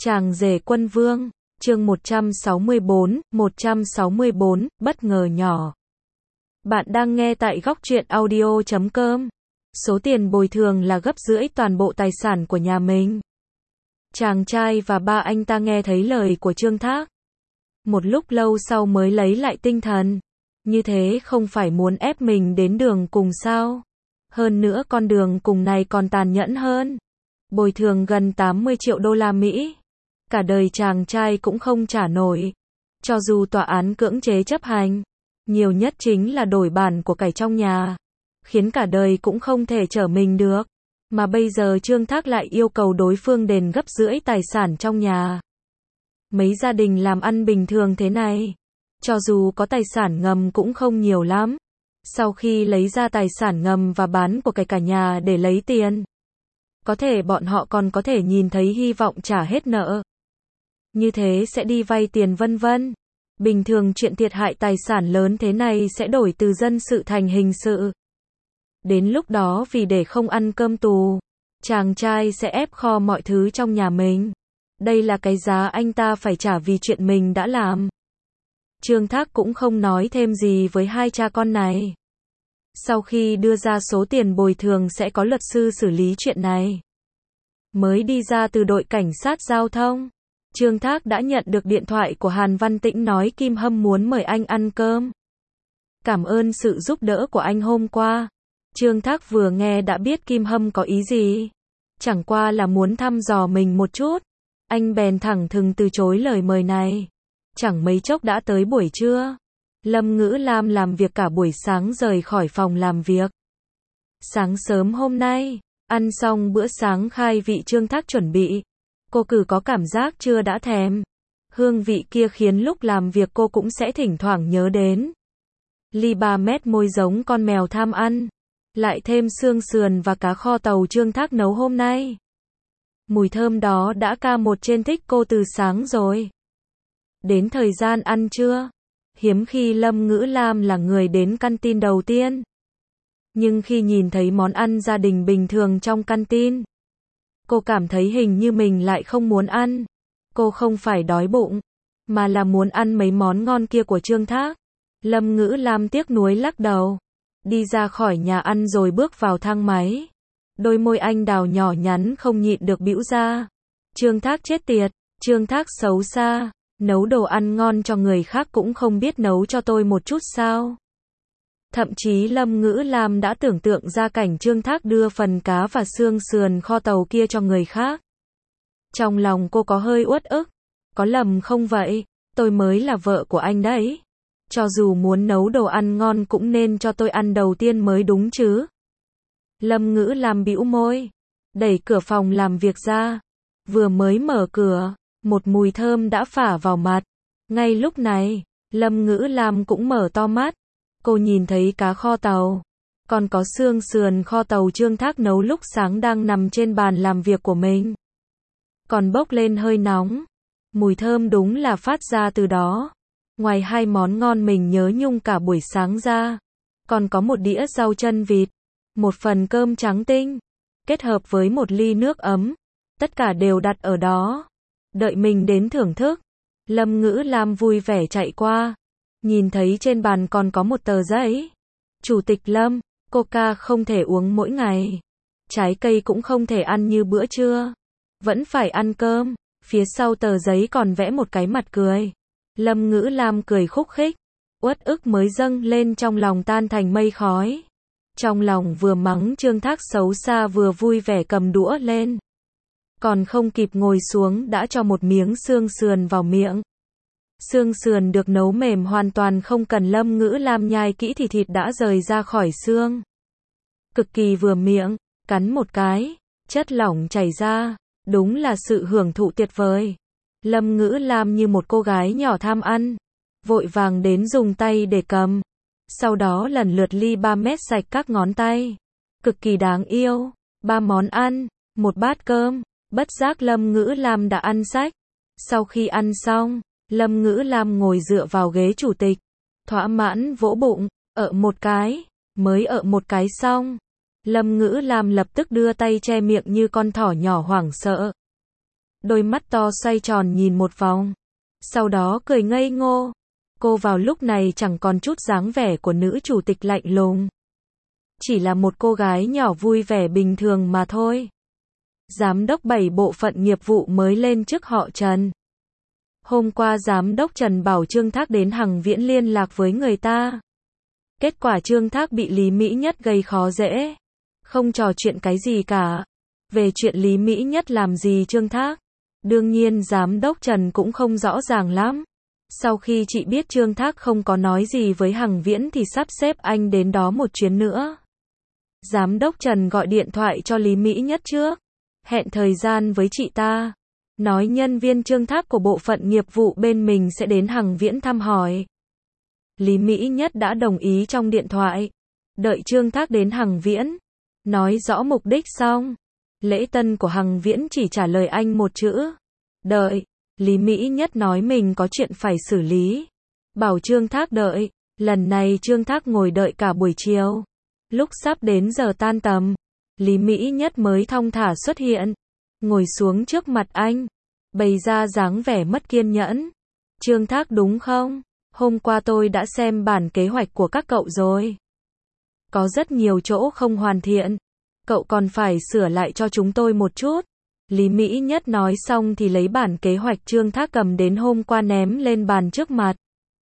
Chàng rể quân vương, chương 164, bất ngờ nhỏ. Bạn đang nghe tại góc truyện audio.com. Số tiền bồi thường là gấp rưỡi toàn bộ tài sản của nhà mình. Chàng trai và ba anh ta nghe thấy lời của Trương Thác. Một lúc lâu sau mới lấy lại tinh thần. Như thế không phải muốn ép mình đến đường cùng sao? Hơn nữa con đường cùng này còn tàn nhẫn hơn. Bồi thường gần 80 triệu đô la Mỹ. Cả đời chàng trai cũng không trả nổi. Cho dù tòa án cưỡng chế chấp hành, nhiều nhất chính là đổi bản của cải trong nhà, khiến cả đời cũng không thể trở mình được. Mà bây giờ Trương Thác lại yêu cầu đối phương đền gấp rưỡi tài sản trong nhà. Mấy gia đình làm ăn bình thường thế này, cho dù có tài sản ngầm cũng không nhiều lắm. Sau khi lấy ra tài sản ngầm và bán của cải cả nhà để lấy tiền, có thể bọn họ còn có thể nhìn thấy hy vọng trả hết nợ. Như thế sẽ đi vay tiền vân vân. Bình thường chuyện thiệt hại tài sản lớn thế này sẽ đổi từ dân sự thành hình sự. Đến lúc đó vì để không ăn cơm tù, chàng trai sẽ ép kho mọi thứ trong nhà mình. Đây là cái giá anh ta phải trả vì chuyện mình đã làm. Trương Thác cũng không nói thêm gì với hai cha con này. Sau khi đưa ra số tiền bồi thường sẽ có luật sư xử lý chuyện này. Mới đi ra từ đội cảnh sát giao thông, Trương Thác đã nhận được điện thoại của Hàn Văn Tĩnh nói Kim Hâm muốn mời anh ăn cơm. Cảm ơn sự giúp đỡ của anh hôm qua. Trương Thác vừa nghe đã biết Kim Hâm có ý gì. Chẳng qua là muốn thăm dò mình một chút. Anh bèn thẳng thừng từ chối lời mời này. Chẳng mấy chốc đã tới buổi trưa. Lâm Ngữ Lam làm việc cả buổi sáng rời khỏi phòng làm việc. Sáng sớm hôm nay, ăn xong bữa sáng khai vị Trương Thác chuẩn bị, cô cứ có cảm giác chưa đã thèm. Hương vị kia khiến lúc làm việc cô cũng sẽ thỉnh thoảng nhớ đến. Ly 3 mét môi giống con mèo tham ăn. Lại thêm xương sườn và cá kho tàu Trương Thác nấu hôm nay. Mùi thơm đó đã ca một trên thích cô từ sáng rồi. Đến thời gian ăn trưa, hiếm khi Lâm Ngữ Lam là người đến canteen đầu tiên. Nhưng khi nhìn thấy món ăn gia đình bình thường trong canteen, cô cảm thấy hình như mình lại không muốn ăn. Cô không phải đói bụng, mà là muốn ăn mấy món ngon kia của Trương Thác. Lâm Ngữ Lam tiếc nuối lắc đầu, đi ra khỏi nhà ăn rồi bước vào thang máy. Đôi môi anh đào nhỏ nhắn không nhịn được bĩu ra. Trương Thác chết tiệt, Trương Thác xấu xa, nấu đồ ăn ngon cho người khác cũng không biết nấu cho tôi một chút sao. Thậm chí Lâm Ngữ Lam đã tưởng tượng ra cảnh Trương Thác đưa phần cá và xương sườn kho tàu kia cho người khác. Trong lòng cô có hơi uất ức. Có lầm không vậy? Tôi mới là vợ của anh đấy. Cho dù muốn nấu đồ ăn ngon cũng nên cho tôi ăn đầu tiên mới đúng chứ. Lâm Ngữ Lam bĩu môi, đẩy cửa phòng làm việc ra. Vừa mới mở cửa, một mùi thơm đã phả vào mặt. Ngay lúc này, Lâm Ngữ Lam cũng mở to mắt. Cô nhìn thấy cá kho tàu, còn có xương sườn kho tàu Trương Thác nấu lúc sáng đang nằm trên bàn làm việc của mình. Còn bốc lên hơi nóng. Mùi thơm đúng là phát ra từ đó. Ngoài hai món ngon mình nhớ nhung cả buổi sáng ra, còn có một đĩa rau chân vịt, một phần cơm trắng tinh, kết hợp với một ly nước ấm. Tất cả đều đặt ở đó, đợi mình đến thưởng thức. Lâm Ngữ Lam vui vẻ chạy qua, nhìn thấy trên bàn còn có một tờ giấy. Chủ tịch Lâm, Coca không thể uống mỗi ngày. Trái cây cũng không thể ăn như bữa trưa. Vẫn phải ăn cơm. Phía sau tờ giấy còn vẽ một cái mặt cười. Lâm Ngữ Lam cười khúc khích. Uất ức mới dâng lên trong lòng tan thành mây khói. Trong lòng vừa mắng Trương Thác xấu xa vừa vui vẻ cầm đũa lên. Còn không kịp ngồi xuống đã cho một miếng xương sườn vào miệng. Xương sườn được nấu mềm hoàn toàn không cần Lâm Ngữ Lam nhai kỹ thì thịt đã rời ra khỏi xương. Cực kỳ vừa miệng, cắn một cái, chất lỏng chảy ra, đúng là sự hưởng thụ tuyệt vời. Lâm Ngữ Lam như một cô gái nhỏ tham ăn, vội vàng đến dùng tay để cầm. Sau đó lần lượt ly 3 mét sạch các ngón tay. Cực kỳ đáng yêu. 3 món ăn, một bát cơm, bất giác Lâm Ngữ Lam đã ăn sạch. Sau khi ăn xong, Lâm Ngữ Lam ngồi dựa vào ghế chủ tịch, thỏa mãn vỗ bụng, một cái, mới một cái xong. Lâm Ngữ Lam lập tức đưa tay che miệng như con thỏ nhỏ hoảng sợ. đôi mắt to xoay tròn nhìn một vòng, sau đó cười ngây ngô. Cô vào lúc này chẳng còn chút dáng vẻ của nữ chủ tịch lạnh lùng. Chỉ là một cô gái nhỏ vui vẻ bình thường mà thôi. Giám đốc 7 bộ phận nghiệp vụ mới lên chức họ Trần. Hôm qua giám đốc Trần bảo Trương Thác đến Hằng Viễn liên lạc với người ta. Kết quả Trương Thác bị Lý Mỹ Nhất gây khó dễ. Không trò chuyện cái gì cả. Về chuyện Lý Mỹ Nhất làm gì Trương Thác? Đương nhiên giám đốc Trần cũng không rõ ràng lắm. Sau khi chị biết Trương Thác không có nói gì với Hằng Viễn thì sắp xếp anh đến đó một chuyến nữa. Giám đốc Trần gọi điện thoại cho Lý Mỹ Nhất trước. Hẹn thời gian với chị ta. Nói nhân viên Trương Thác của bộ phận nghiệp vụ bên mình sẽ đến Hằng Viễn thăm hỏi. Lý Mỹ Nhất đã đồng ý trong điện thoại. Đợi Trương Thác đến Hằng Viễn. Nói rõ mục đích xong. Lễ tân của Hằng Viễn chỉ trả lời anh một chữ. Đợi. Lý Mỹ Nhất nói mình có chuyện phải xử lý. Bảo Trương Thác đợi. Lần này Trương Thác ngồi đợi cả buổi chiều. Lúc sắp đến giờ tan tầm, Lý Mỹ Nhất mới thong thả xuất hiện. Ngồi xuống trước mặt anh. Bày ra dáng vẻ mất kiên nhẫn. Trương Thác đúng không? Hôm qua tôi đã xem bản kế hoạch của các cậu rồi. Có rất nhiều chỗ không hoàn thiện. Cậu còn phải sửa lại cho chúng tôi một chút. Lý Mỹ Nhất nói xong thì lấy bản kế hoạch Trương Thác cầm đến hôm qua ném lên bàn trước mặt.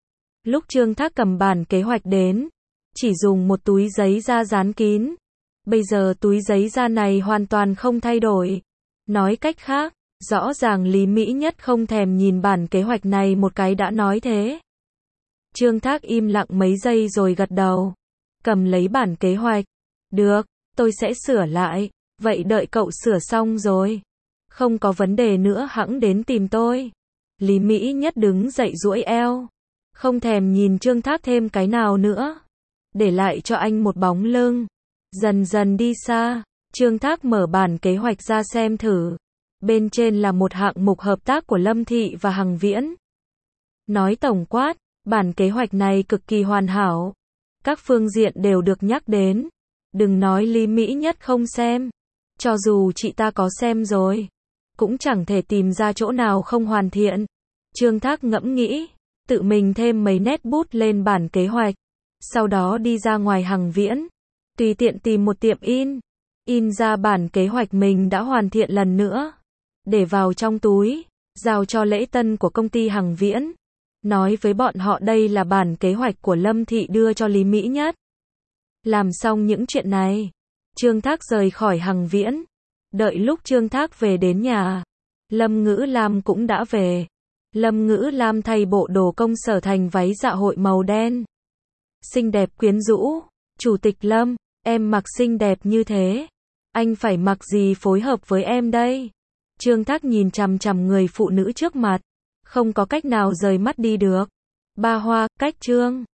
Lúc Trương Thác cầm bản kế hoạch đến, chỉ dùng một túi giấy da dán kín. Bây giờ túi giấy da này hoàn toàn không thay đổi. Nói cách khác, rõ ràng Lý Mỹ Nhất không thèm nhìn bản kế hoạch này một cái đã nói thế. Trương Thác im lặng mấy giây rồi gật đầu. Cầm lấy bản kế hoạch. Được, tôi sẽ sửa lại. Vậy đợi cậu sửa xong rồi. Không có vấn đề nữa hẵng đến tìm tôi. Lý Mỹ Nhất đứng dậy duỗi eo. Không thèm nhìn Trương Thác thêm cái nào nữa. Để lại cho anh một bóng lưng. Dần dần đi xa. Trương Thác mở bản kế hoạch ra xem thử. Bên trên là một hạng mục hợp tác của Lâm Thị và Hằng Viễn. Nói tổng quát, bản kế hoạch này cực kỳ hoàn hảo. Các phương diện đều được nhắc đến. Đừng nói Lý Mỹ Nhất không xem. Cho dù chị ta có xem rồi, cũng chẳng thể tìm ra chỗ nào không hoàn thiện. Trương Thác ngẫm nghĩ, tự mình thêm mấy nét bút lên bản kế hoạch. Sau đó đi ra ngoài Hằng Viễn, tùy tiện tìm một tiệm in ra bản kế hoạch mình đã hoàn thiện lần nữa, để vào trong túi, giao cho lễ tân của công ty Hằng Viễn. Nói với bọn họ đây là bản kế hoạch của Lâm Thị đưa cho Lý Mỹ Nhất. Làm xong những chuyện này, Trương Thác rời khỏi Hằng Viễn. Đợi lúc Trương Thác về đến nhà, Lâm Ngữ Lam cũng đã về. Lâm Ngữ Lam thay bộ đồ công sở thành váy dạ hội màu đen. Xinh đẹp quyến rũ. Chủ tịch Lâm, em mặc xinh đẹp như thế. Anh phải mặc gì phối hợp với em đây? Trương Thác nhìn chằm chằm người phụ nữ trước mặt. Không có cách nào rời mắt đi được. Ba Hoa, cách Trương